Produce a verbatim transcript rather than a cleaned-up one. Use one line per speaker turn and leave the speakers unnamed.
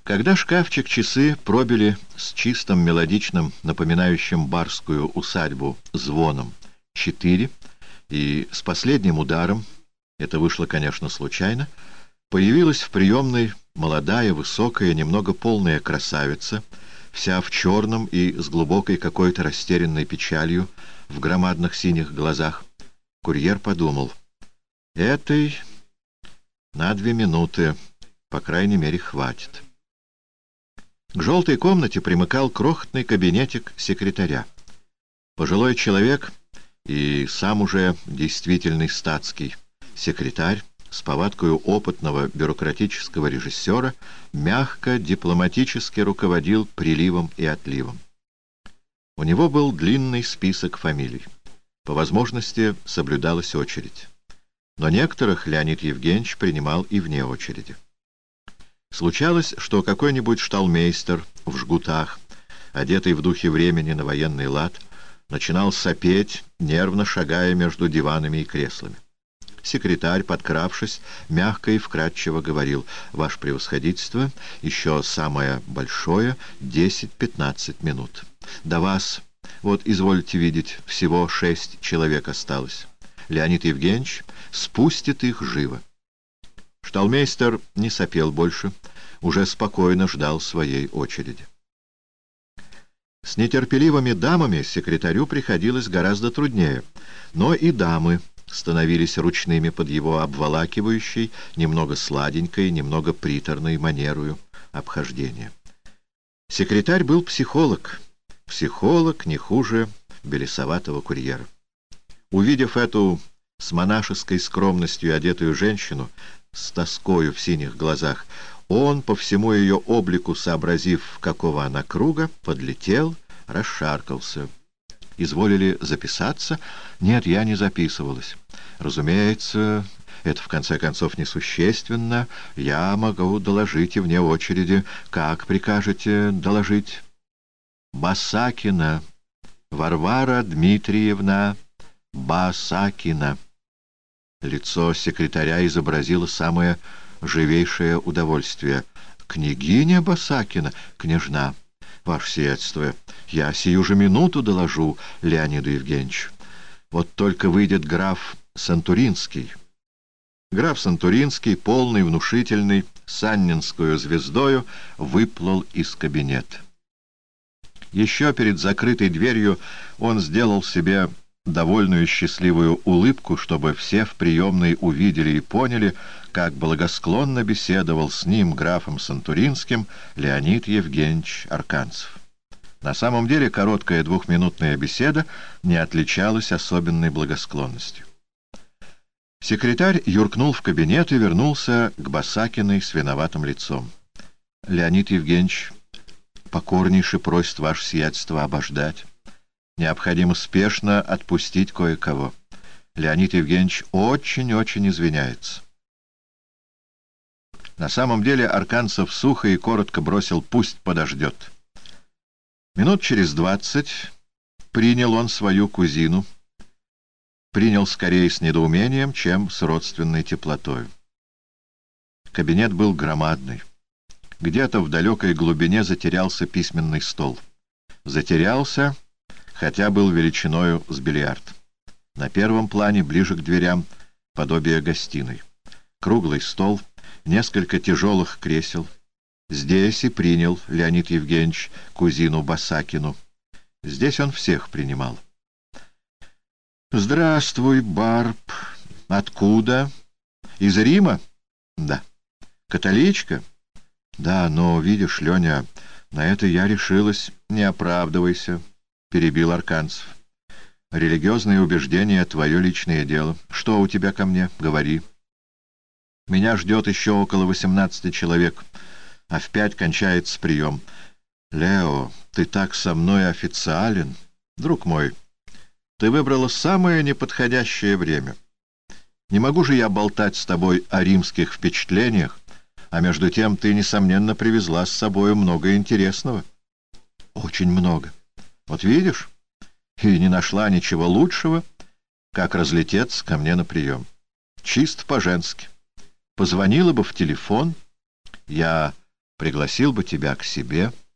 Когда шкафчик часы пробили с чистым мелодичным, напоминающим барскую усадьбу, звоном четыре, и с последним ударом, это вышло, конечно, случайно, появилась в приемной молодая, высокая, немного полная красавица, вся в черном и с глубокой какой-то растерянной печалью в громадных синих глазах. Курьер подумал: этой на две минуты, по крайней мере, хватит. К желтой комнате примыкал крохотный кабинетик секретаря. Пожилой человек и сам уже действительный статский секретарь с повадкою опытного бюрократического режиссера мягко, дипломатически руководил приливом и отливом. У него был длинный список фамилий. По возможности соблюдалась очередь. Но некоторых Леонид Евгеньевич принимал и вне очереди. Случалось, что какой-нибудь шталмейстер в жгутах, одетый в духе времени на военный лад, начинал сопеть, нервно шагая между диванами и креслами. Секретарь, подкравшись, мягко и вкратчиво говорил: «Ваше превосходительство, еще самое большое — десять-пятнадцать минут. До вас, вот, извольте видеть, всего шесть человек осталось. Леонид Евгеньевич спустит их живо». Шталмейстер не сопел больше, уже спокойно ждал своей очереди. С нетерпеливыми дамами секретарю приходилось гораздо труднее, но и дамы становились ручными под его обволакивающей, немного сладенькой, немного приторной манерою обхождения. Секретарь был психолог, психолог не хуже белесоватого курьера. Увидев эту с монашеской скромностью одетую женщину, с тоскою в синих глазах, он, по всему ее облику сообразив, какого она круга, подлетел, расшаркался. «Изволили записаться?» «Нет, я не записывалась. Разумеется, это в конце концов несущественно. Я могу доложить и вне очереди. Как прикажете доложить?» «Басакина. Варвара Дмитриевна Басакина». Лицо секретаря изобразило самое живейшее удовольствие. «Княгиня Басакина, княжна, ваше сиятельство, я сию же минуту доложу Леониду Евгеньевичу. Вот только выйдет граф Сантуринский». Граф Сантуринский, полный, внушительный, с анненскую звездою, выплыл из кабинета. Еще перед закрытой дверью он сделал себе довольную счастливую улыбку, чтобы все в приемной увидели и поняли, как благосклонно беседовал с ним, графом Сантуринским, Леонид Евгеньевич Арканцев. На самом деле короткая двухминутная беседа не отличалась особенной благосклонностью. Секретарь юркнул в кабинет и вернулся к Басакиной с виноватым лицом. «Леонид Евгеньевич покорнейше просит ваше сиятельство обождать. Необходимо спешно отпустить кое-кого. Леонид Евгеньевич очень-очень извиняется». На самом деле Арканцев сухо и коротко бросил: «Пусть подождет». Минут через двадцать принял он свою кузину. Принял скорее с недоумением, чем с родственной теплотой. Кабинет был громадный. Где-то в далекой глубине затерялся письменный стол. Затерялся, хотя был величиною с бильярд. На первом плане, ближе к дверям, подобие гостиной. Круглый стол, несколько тяжелых кресел. Здесь и принял Леонид Евгеньевич кузину Басакину. Здесь он всех принимал. «Здравствуй, Барб. Откуда? Из Рима?» «Да». «Католичка?» «Да, но, видишь, Леня, на это я решилась». «Не оправдывайся», — перебил Арканцев. «Религиозные убеждения — твое личное дело. Что у тебя ко мне? Говори. Меня ждет еще около восемнадцати человек, а в пять кончается прием. Лео, ты так со мной официален. Друг мой, ты выбрала самое неподходящее время. Не могу же я болтать с тобой о римских впечатлениях, а между тем ты, несомненно, привезла с собой много интересного». «Очень много. Вот видишь, и не нашла ничего лучшего, как разлететься ко мне на прием. Чисто по-женски. Позвонила бы в телефон, я пригласил бы тебя к себе,